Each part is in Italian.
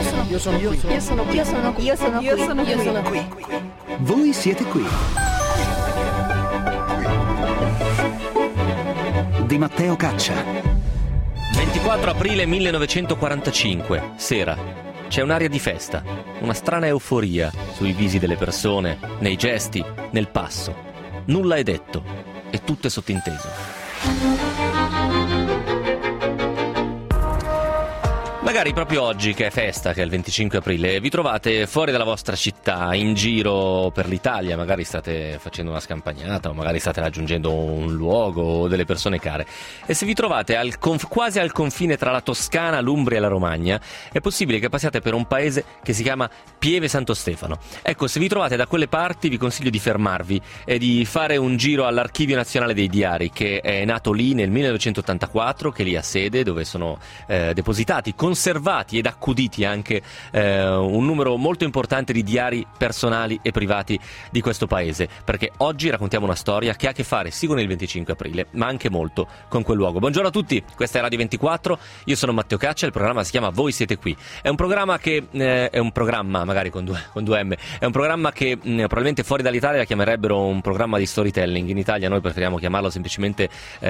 Io sono qui. Voi siete qui. Di Matteo Caccia. 24 aprile 1945, sera. C'è un'aria di festa, una strana euforia sui visi delle persone, nei gesti, nel passo. Nulla è detto e tutto è sottinteso. Magari proprio oggi, che è festa, che è il 25 aprile, vi trovate fuori dalla vostra città, in giro per l'Italia, magari state facendo una scampagnata o magari state raggiungendo un luogo o delle persone care. E se vi trovate quasi al confine tra la Toscana, l'Umbria e la Romagna, è possibile che passiate per un paese che si chiama Pieve Santo Stefano. Ecco, se vi trovate da quelle parti vi consiglio di fermarvi e di fare un giro all'Archivio Nazionale dei Diari, che è nato lì nel 1984, che lì ha sede, dove sono depositati, conservati ed accuditi anche un numero molto importante di diari personali e privati di questo paese, perché oggi raccontiamo una storia che ha a che fare sì con il 25 aprile, ma anche molto con quel luogo. Buongiorno a tutti, questa è Radio 24, io sono Matteo Caccia, il programma si chiama Voi siete qui. È un programma che è un programma, magari con due M, è un programma che probabilmente fuori dall'Italia chiamerebbero un programma di storytelling. In Italia noi preferiamo chiamarlo semplicemente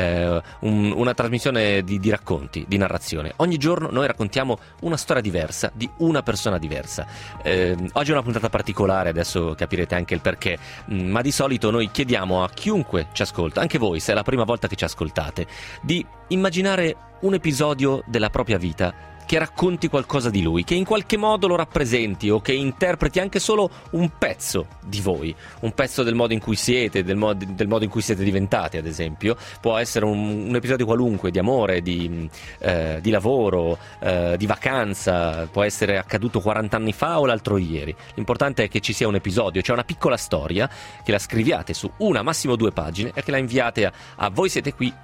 una trasmissione di racconti, di narrazione. Ogni giorno noi raccontiamo una storia diversa di una persona diversa. Oggi è una puntata particolare, adesso capirete anche il perché, ma di solito noi chiediamo a chiunque ci ascolta, anche voi se è la prima volta che ci ascoltate, di immaginare un episodio della propria vita che racconti qualcosa di lui, che in qualche modo lo rappresenti o che interpreti anche solo un pezzo di voi, un pezzo del modo in cui siete, del modo in cui siete diventati, ad esempio. Può essere un episodio qualunque, di amore, di lavoro, di vacanza, può essere accaduto 40 anni fa o l'altro ieri. L'importante è che ci sia un episodio, cioè una piccola storia, che la scriviate su una, massimo 2 pagine e che la inviate a voi siete qui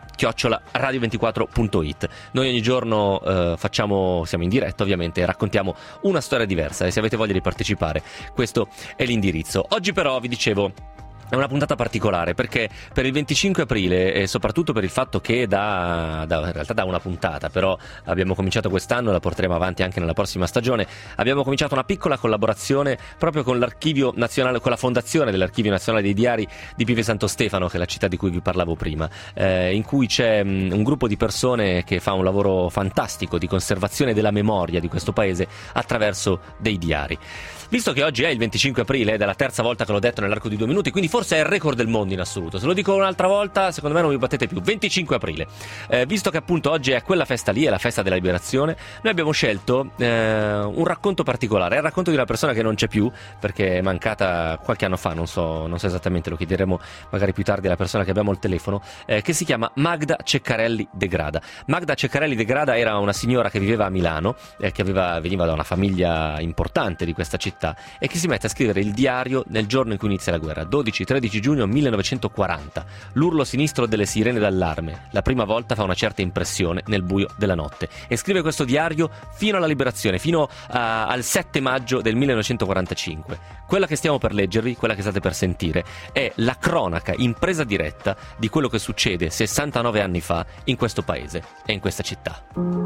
@radio24.it. Noi ogni giorno siamo in diretta ovviamente e raccontiamo una storia diversa, e se avete voglia di partecipare questo è l'indirizzo. Oggi però vi dicevo è una puntata particolare perché per il 25 aprile e soprattutto per il fatto che in realtà da una puntata, però abbiamo cominciato quest'anno e la porteremo avanti anche nella prossima stagione, abbiamo cominciato una piccola collaborazione proprio con l'Archivio Nazionale, con la fondazione dell'Archivio Nazionale dei Diari di Pieve Santo Stefano, che è la città di cui vi parlavo prima, in cui c'è un gruppo di persone che fa un lavoro fantastico di conservazione della memoria di questo paese attraverso dei diari. Visto che oggi è il 25 aprile, ed è la terza volta che l'ho detto nell'arco di 2 minuti, quindi forse è il record del mondo in assoluto. Se lo dico un'altra volta, secondo me non mi battete più. 25 aprile. Visto che appunto oggi è quella festa lì, è la festa della liberazione, noi abbiamo scelto un racconto particolare. È il racconto di una persona che non c'è più, perché è mancata qualche anno fa, non so esattamente, lo chiederemo magari più tardi alla persona che abbiamo al telefono, che si chiama Magda Ceccarelli de Grada. Magda Ceccarelli de Grada era una signora che viveva a Milano, che veniva da una famiglia importante di questa città, e che si mette a scrivere il diario nel giorno in cui inizia la guerra, 12-13 giugno 1940. L'urlo sinistro delle sirene d'allarme la prima volta fa una certa impressione nel buio della notte, e scrive questo diario fino alla liberazione, fino al 7 maggio del 1945. Quella che stiamo per leggervi, quella che state per sentire, è la cronaca in presa diretta di quello che succede 69 anni fa in questo paese e in questa città.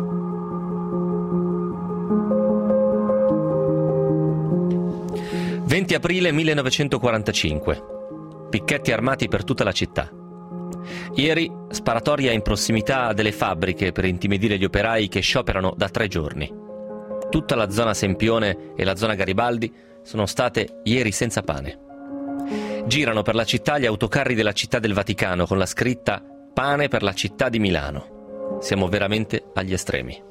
20 aprile 1945. Picchetti armati per tutta la città. Ieri sparatoria in prossimità delle fabbriche per intimidire gli operai che scioperano da 3 giorni. Tutta la zona Sempione e la zona Garibaldi sono state ieri senza pane. Girano per la città gli autocarri della Città del Vaticano con la scritta "Pane per la città di Milano". Siamo veramente agli estremi.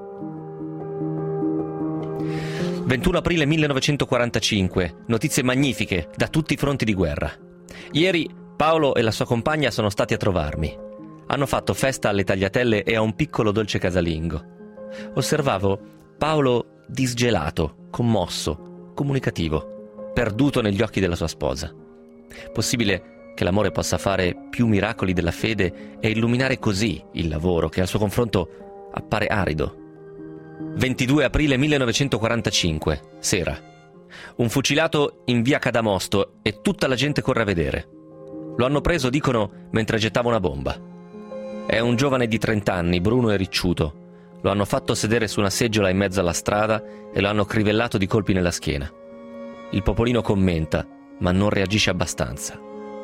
21 aprile 1945, notizie magnifiche da tutti i fronti di guerra. Ieri Paolo e la sua compagna sono stati a trovarmi. Hanno fatto festa alle tagliatelle e a un piccolo dolce casalingo. Osservavo Paolo disgelato, commosso, comunicativo, perduto negli occhi della sua sposa. Possibile che l'amore possa fare più miracoli della fede e illuminare così il lavoro che al suo confronto appare arido. 22 aprile 1945, sera. Un fucilato in via Cadamosto e tutta la gente corre a vedere. Lo hanno preso, dicono, mentre gettava una bomba. È un giovane di 30 anni, bruno e ricciuto. Lo hanno fatto sedere su una seggiola in mezzo alla strada e lo hanno crivellato di colpi nella schiena. Il popolino commenta, ma non reagisce abbastanza.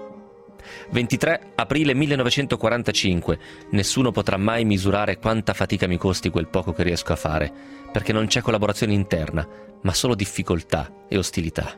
23 aprile 1945. Nessuno potrà mai misurare quanta fatica mi costi quel poco che riesco a fare, perché non c'è collaborazione interna, ma solo difficoltà e ostilità.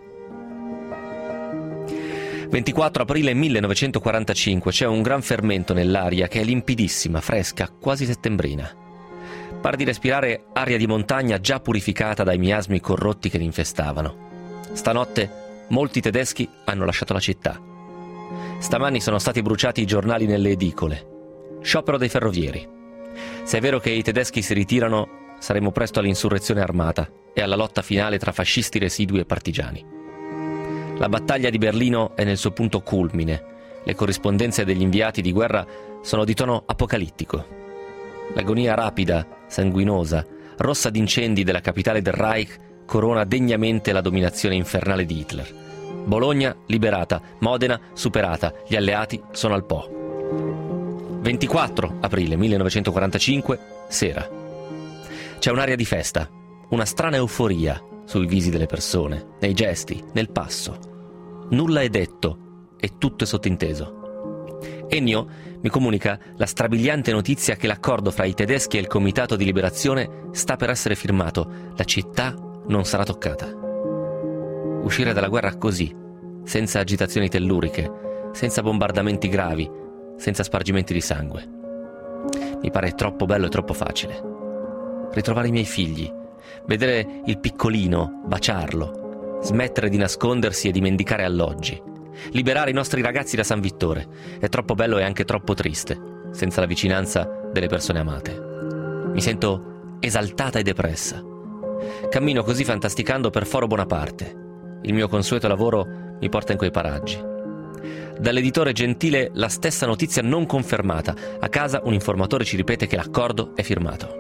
24 aprile 1945. C'è un gran fermento nell'aria che è limpidissima, fresca, quasi settembrina. Pare di respirare aria di montagna già purificata dai miasmi corrotti che li infestavano. Stanotte molti tedeschi hanno lasciato la città. Stamani sono stati bruciati i giornali nelle edicole. Sciopero dei ferrovieri. Se è vero che i tedeschi si ritirano, saremo presto all'insurrezione armata e alla lotta finale tra fascisti residui e partigiani. La battaglia di Berlino è nel suo punto culmine. Le corrispondenze degli inviati di guerra sono di tono apocalittico. L'agonia rapida, sanguinosa, rossa d'incendi della capitale del Reich corona degnamente la dominazione infernale di Hitler. Bologna liberata, Modena superata, gli alleati sono al Po. 24 aprile 1945, sera. C'è un'aria di festa, una strana euforia sui visi delle persone, nei gesti, nel passo. Nulla è detto e tutto è sottinteso. Ennio mi comunica la strabiliante notizia che l'accordo fra i tedeschi e il Comitato di Liberazione sta per essere firmato. La città non sarà toccata. Uscire dalla guerra così, senza agitazioni telluriche, senza bombardamenti gravi, senza spargimenti di sangue. Mi pare troppo bello e troppo facile. Ritrovare i miei figli, vedere il piccolino, baciarlo, smettere di nascondersi e di mendicare alloggi, liberare i nostri ragazzi da San Vittore. È troppo bello e anche troppo triste, senza la vicinanza delle persone amate. Mi sento esaltata e depressa. Cammino così fantasticando per Foro Bonaparte. Il mio consueto lavoro mi porta in quei paraggi. Dall'editore Gentile la stessa notizia non confermata. A casa un informatore ci ripete che l'accordo è firmato.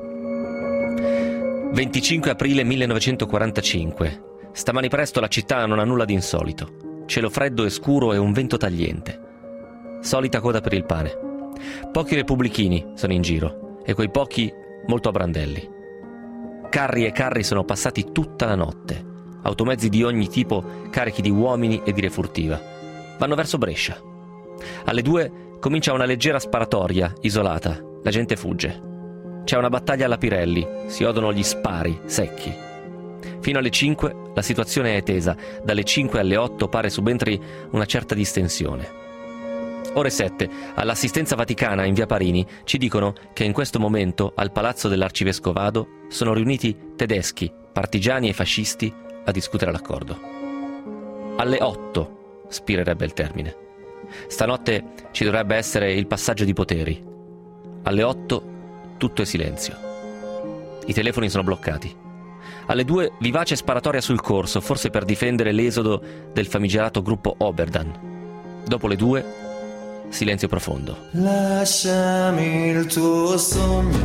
25 aprile 1945. Stamani presto la città non ha nulla di insolito. Cielo freddo e scuro e un vento tagliente. Solita coda per il pane. Pochi repubblichini sono in giro e quei pochi molto abrandelli. Carri e carri sono passati tutta la notte. Automezzi di ogni tipo carichi di uomini e di refurtiva. Vanno verso Brescia. Alle 2 comincia una leggera sparatoria isolata. La gente fugge. C'è una battaglia alla Pirelli. Si odono gli spari secchi. Fino alle 5 la situazione è tesa. Dalle 5 alle 8 pare subentri una certa distensione. Ore 7, all'assistenza vaticana in via Parini, ci dicono che in questo momento al palazzo dell'arcivescovado sono riuniti tedeschi, partigiani e fascisti a discutere l'accordo. Alle 8 spirerebbe il termine. Stanotte ci dovrebbe essere il passaggio di poteri. Alle 8 tutto è silenzio. I telefoni sono bloccati. Alle 2 vivace sparatoria sul corso, forse per difendere l'esodo del famigerato gruppo Oberdan. Dopo le 2 silenzio profondo. Lasciami il tuo sogno,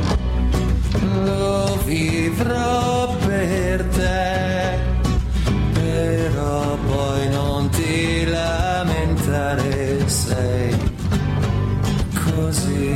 lo vivrò per te, però poi non ti lamentare, sei così.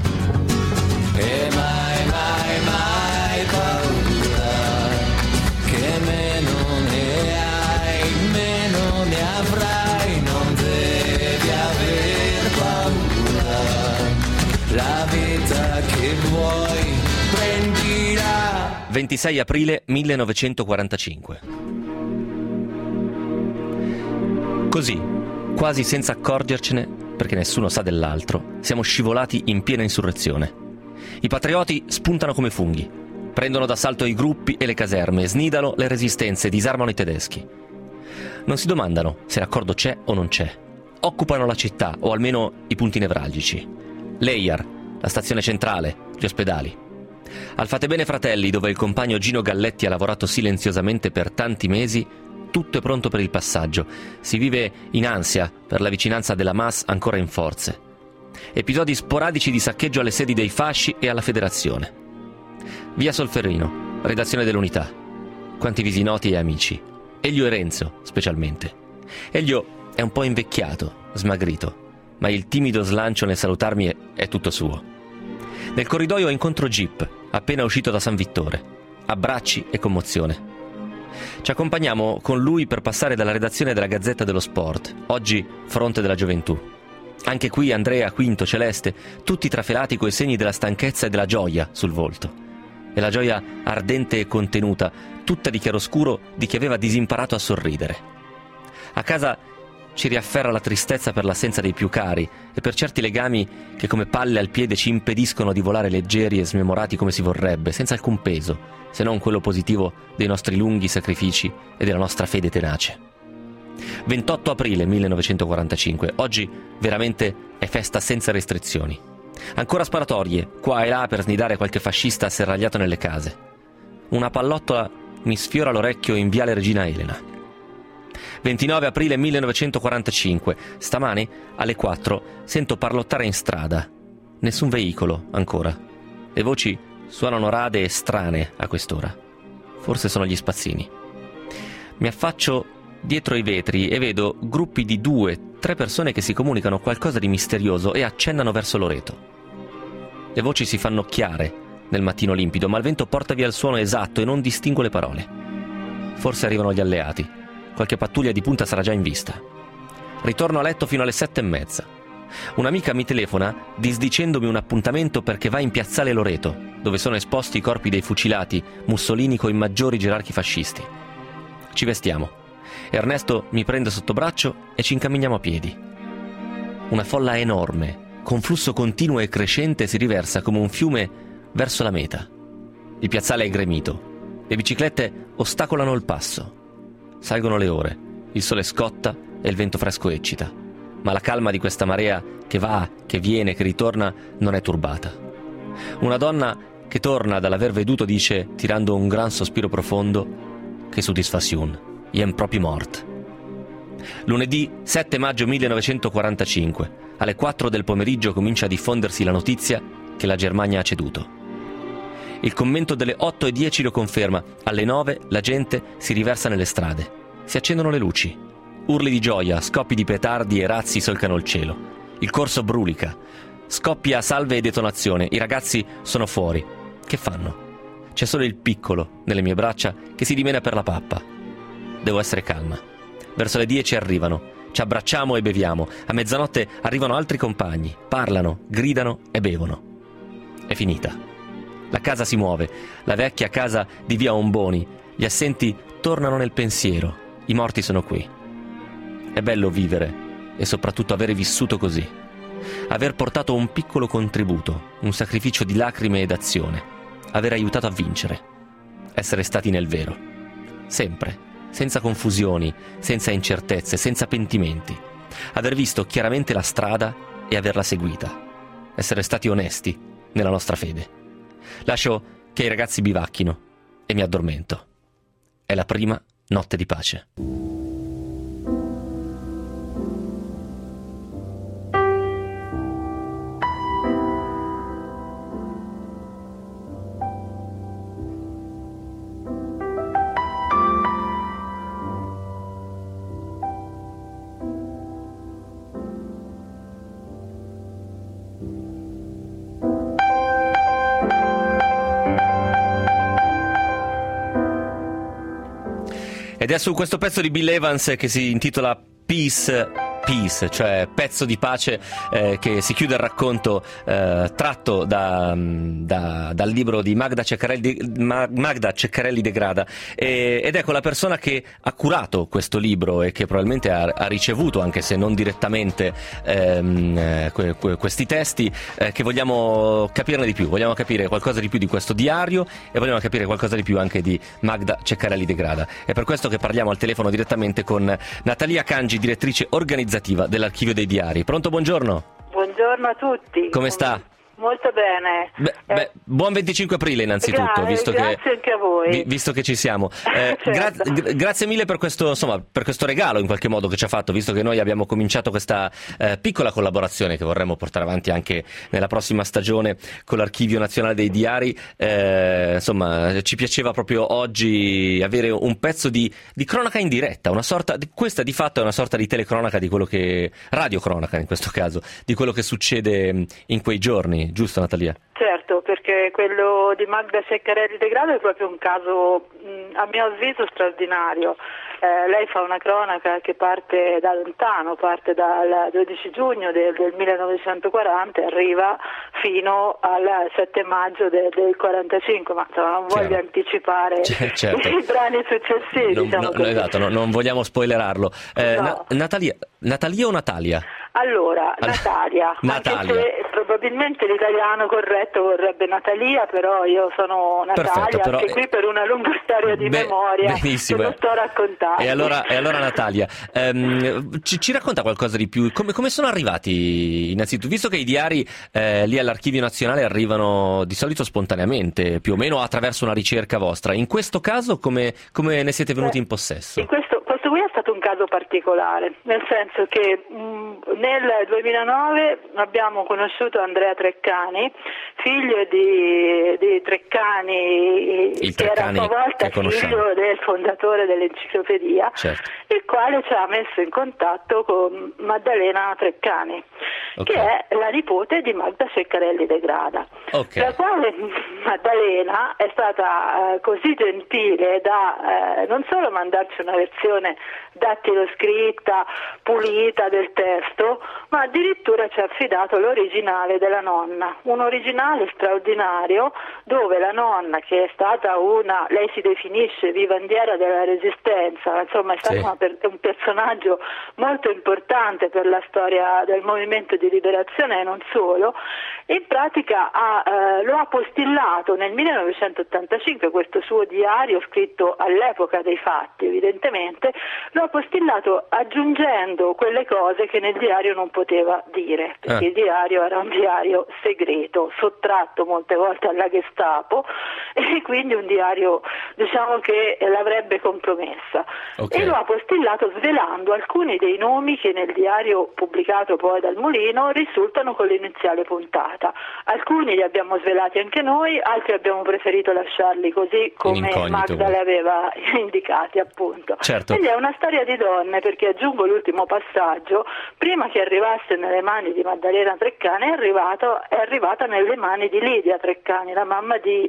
E mai, mai, mai paura, che meno ne hai, meno ne avrai, non devi aver paura, la vita che vuoi prendila. 26 aprile 1945. Così, quasi senza accorgercene, perché nessuno sa dell'altro, siamo scivolati in piena insurrezione. I patrioti spuntano come funghi, prendono d'assalto i gruppi e le caserme, snidano le resistenze, disarmano i tedeschi. Non si domandano se l'accordo c'è o non c'è. Occupano la città, o almeno i punti nevralgici. Leyar, la stazione centrale, gli ospedali. Al Fate Bene Fratelli, dove il compagno Gino Galletti ha lavorato silenziosamente per tanti mesi, tutto è pronto per il passaggio. Si vive in ansia per la vicinanza della MAS ancora in forze. Episodi sporadici di saccheggio alle sedi dei fasci e alla federazione. Via Solferino, redazione dell'Unità. Quanti visi noti e amici. Elio e Renzo, specialmente. Elio è un po' invecchiato, smagrito, ma il timido slancio nel salutarmi è tutto suo. Nel corridoio incontro Jeep, appena uscito da San Vittore. Abbracci e commozione. Ci accompagniamo con lui per passare dalla redazione della Gazzetta dello Sport, oggi Fronte della Gioventù. Anche qui Andrea, Quinto, Celeste, tutti trafelati coi segni della stanchezza e della gioia sul volto. E la gioia ardente e contenuta, tutta di chiaroscuro di chi aveva disimparato a sorridere. A casa ci riafferra la tristezza per l'assenza dei più cari e per certi legami che come palle al piede ci impediscono di volare leggeri e smemorati come si vorrebbe, senza alcun peso, se non quello positivo dei nostri lunghi sacrifici e della nostra fede tenace. 28 aprile 1945, oggi veramente è festa senza restrizioni. Ancora sparatorie, qua e là per snidare qualche fascista asserragliato nelle case. Una pallottola mi sfiora l'orecchio in viale Regina Elena. 29 aprile 1945, stamani alle 4 sento parlottare in strada. Nessun veicolo ancora. Le voci suonano rade e strane a quest'ora. Forse sono gli spazzini. Mi affaccio dietro i vetri e vedo gruppi di 2-3 persone che si comunicano qualcosa di misterioso e accennano verso Loreto. Le voci si fanno chiare nel mattino limpido, ma il vento porta via il suono esatto e non distingo le parole. Forse arrivano gli alleati. Qualche pattuglia di punta sarà già in vista. Ritorno a letto fino alle 7:30. Un'amica mi telefona disdicendomi un appuntamento perché va in piazzale Loreto, dove sono esposti i corpi dei fucilati Mussolini coi maggiori gerarchi fascisti. Ci vestiamo. Ernesto mi prende sotto braccio e ci incamminiamo a piedi. Una folla enorme, con flusso continuo e crescente, si riversa come un fiume verso la meta. Il piazzale è gremito. Le biciclette ostacolano il passo. Salgono le ore, il sole scotta e il vento fresco eccita, ma la calma di questa marea che va, che viene, che ritorna non è turbata. Una donna che torna dall'aver veduto dice, tirando un gran sospiro profondo, che soddisfazione, ien proprio mort. Lunedì 7 maggio 1945, alle 4 del pomeriggio comincia a diffondersi la notizia che la Germania ha ceduto. Il commento delle 8:10 lo conferma. Alle 9 la gente si riversa nelle strade. Si accendono le luci. Urli di gioia, scoppi di petardi e razzi solcano il cielo. Il corso brulica. Scoppia salve e detonazione. I ragazzi sono fuori. Che fanno? C'è solo il piccolo nelle mie braccia che si dimena per la pappa. Devo essere calma. Verso le 10 arrivano. Ci abbracciamo e beviamo. A mezzanotte arrivano altri compagni. Parlano, gridano e bevono. È finita. La casa si muove, la vecchia casa di via Omboni. Gli assenti tornano nel pensiero. I morti sono qui. È bello vivere e soprattutto avere vissuto così. Aver portato un piccolo contributo, un sacrificio di lacrime ed azione. Aver aiutato a vincere. Essere stati nel vero. Sempre, senza confusioni, senza incertezze, senza pentimenti. Aver visto chiaramente la strada e averla seguita. Essere stati onesti nella nostra fede. Lascio che i ragazzi bivacchino e mi addormento. È la prima notte di pace. Ed è su questo pezzo di Bill Evans che si intitola Peace, cioè pezzo di pace, che si chiude il racconto tratto dal libro di Magda Ceccarelli De Grada, ed ecco la persona che ha curato questo libro e che probabilmente ha ricevuto, anche se non direttamente, questi testi, che vogliamo capirne di più, vogliamo capire qualcosa di più di questo diario e vogliamo capire qualcosa di più anche di Magda Ceccarelli De Grada. È per questo che parliamo al telefono direttamente con Natalia Cangi, direttrice organizzativa dell'Archivio dei Diari. Pronto, buongiorno. Buongiorno a tutti. Come sta? Molto bene. Buon 25 aprile innanzitutto, grazie anche a voi. Visto che ci siamo. Certo. Grazie mille per questo regalo in qualche modo che ci ha fatto, visto che noi abbiamo cominciato questa piccola collaborazione che vorremmo portare avanti anche nella prossima stagione con l'Archivio Nazionale dei Diari. Ci piaceva proprio oggi avere un pezzo di cronaca in diretta, questa di fatto è una sorta di telecronaca di quello che, radiocronaca in questo caso, di quello che succede in quei giorni. Giusto, Natalia? Certo, perché quello di Magda Ceccarelli De Grada è proprio un caso, a mio avviso, straordinario. Lei fa una cronaca che parte da lontano, parte dal 12 giugno del 1940 e arriva fino al 7 maggio del 45, ma insomma, non voglio anticipare certo. i brani successivi. Esatto, non vogliamo spoilerarlo. No. Natalia o Natalia? Allora, Natalia. Anche se probabilmente l'italiano corretto vorrebbe Natalia, però io sono Natalia. Perfetto, però, anche qui per una lunga storia di memoria. Benissimo. Che non sto raccontando. E allora Natalia, ci racconta qualcosa di più? Come sono arrivati, innanzitutto, visto che i diari lì all'Archivio Nazionale arrivano di solito spontaneamente, più o meno attraverso una ricerca vostra, in questo caso come ne siete venuti in possesso? In questo qui è stato un caso particolare, nel senso che nel 2009 abbiamo conosciuto Andrea Treccani, figlio di Treccani, che era a sua volta figlio del fondatore dell'enciclopedia, certo. il quale ci ha messo in contatto con Maddalena Treccani, che è la nipote di Magda Ceccarelli De Grada, la quale Maddalena è stata così gentile da non solo mandarci una versione dattiloscritta, pulita del testo, ma addirittura ci ha affidato l'originale della nonna, un originale straordinario dove la nonna, che è stata lei si definisce vivandiera della Resistenza, insomma è stata un personaggio molto importante per la storia del movimento di liberazione e non solo, in pratica lo ha postillato nel 1985, questo suo diario scritto all'epoca dei fatti evidentemente, lo ha postillato aggiungendo quelle cose che nel diario non poteva dire, perché il diario era un diario segreto, sottratto molte volte alla Gestapo, e quindi un diario, diciamo, che l'avrebbe compromessa. E lo ha postillato svelando alcuni dei nomi che nel diario pubblicato poi dal Mulino risultano con l'iniziale puntata. Alcuni li abbiamo svelati anche noi, altri abbiamo preferito lasciarli così come Magda li aveva indicati, appunto. Certo. Quindi è una storia di donne, perché aggiungo l'ultimo passaggio: prima che arrivasse nelle mani di Maddalena Treccani è arrivata nelle mani di Lidia Treccani, la mamma di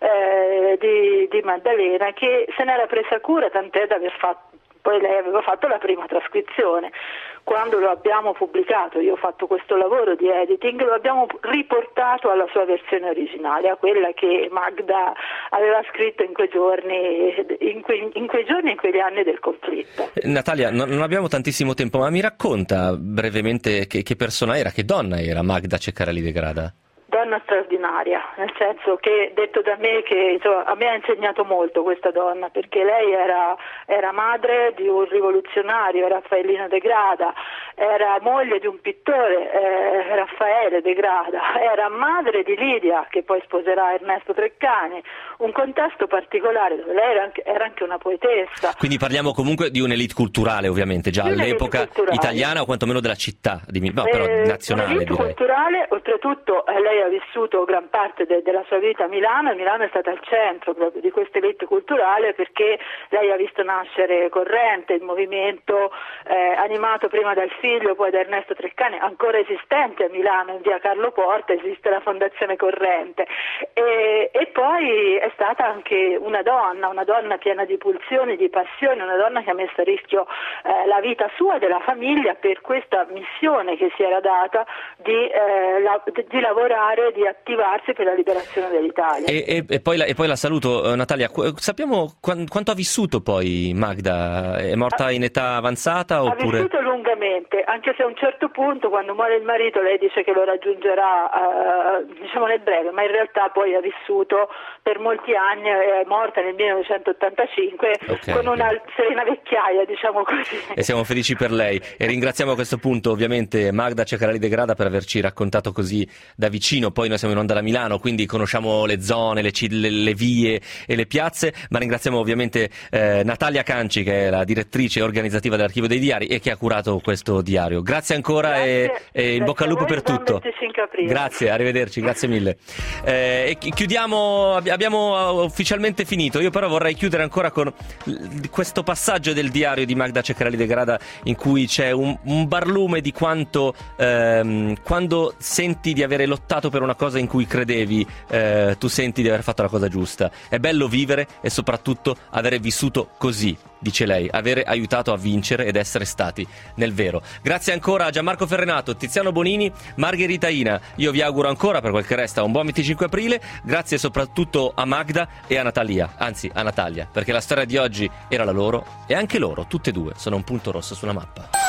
Maddalena, che se n'era presa cura, tant'è da aver poi lei aveva fatto la prima trascrizione. Quando lo abbiamo pubblicato, io ho fatto questo lavoro di editing, lo abbiamo riportato alla sua versione originale, a quella che Magda aveva scritto in quei giorni, in quegli anni del conflitto. Natalia, non abbiamo tantissimo tempo, ma mi racconta brevemente che persona era, che donna era Magda Ceccarelli De Grada? Donna straordinaria, nel senso che, detto da me, che insomma, a me ha insegnato molto questa donna, perché lei era madre di un rivoluzionario, Raffaellino De Grada, era moglie di un pittore, Raffaele De Grada, era madre di Lidia, che poi sposerà Ernesto Treccani, un contesto particolare dove lei era anche una poetessa. Quindi parliamo comunque di un'elite culturale, ovviamente, già all'epoca italiana, o quantomeno della città, però nazionale. Un'elite culturale, oltretutto lei ha vissuto gran parte della sua vita a Milano, e Milano è stata al centro proprio di questa elite culturale, perché lei ha visto nascere Corrente, il movimento animato prima dal figlio, poi da Ernesto Treccani, ancora esistente a Milano, in via Carlo Porta esiste la Fondazione Corrente, e poi è stata anche una donna piena di pulsioni, di passioni, una donna che ha messo a rischio la vita sua e della famiglia per questa missione che si era data di lavorare, di attivarsi per la liberazione dell'Italia. E poi la saluto, Natalia. Sappiamo quanto ha vissuto poi Magda? È morta in età avanzata oppure? Ha vissuto lungamente, anche se a un certo punto, quando muore il marito, lei dice che lo raggiungerà diciamo nel breve, ma in realtà poi ha vissuto per molti anni, è morta nel 1985 con una serena vecchiaia, diciamo così. E siamo felici per lei, e ringraziamo a questo punto ovviamente Magda Ceccarelli De Grada per averci raccontato così da vicino. Poi noi siamo in onda da Milano, quindi conosciamo le zone, le vie e le piazze, ma ringraziamo ovviamente Natalia Canci, che è la direttrice organizzativa dell'Archivio dei Diari e che ha curato questo diario. Grazie ancora. E in bocca al lupo per tutto. Grazie, arrivederci, grazie mille. E chiudiamo, abbiamo ufficialmente finito. Io però vorrei chiudere ancora con questo passaggio del diario di Magda Ceccarelli De Grada, in cui c'è un barlume di quanto quando senti di avere lottato per una cosa in cui credevi, tu senti di aver fatto la cosa giusta. È bello vivere e soprattutto avere vissuto così, dice lei, avere aiutato a vincere ed essere stati nel vero. Grazie ancora a Gianmarco Ferrenato, Tiziano Bonini, Margherita Ina. Io vi auguro ancora, per quel che resta, un buon 25 aprile. Grazie soprattutto a Magda e a Natalia, anzi a Natalia, perché la storia di oggi era la loro e anche loro, tutte e due, sono un punto rosso sulla mappa.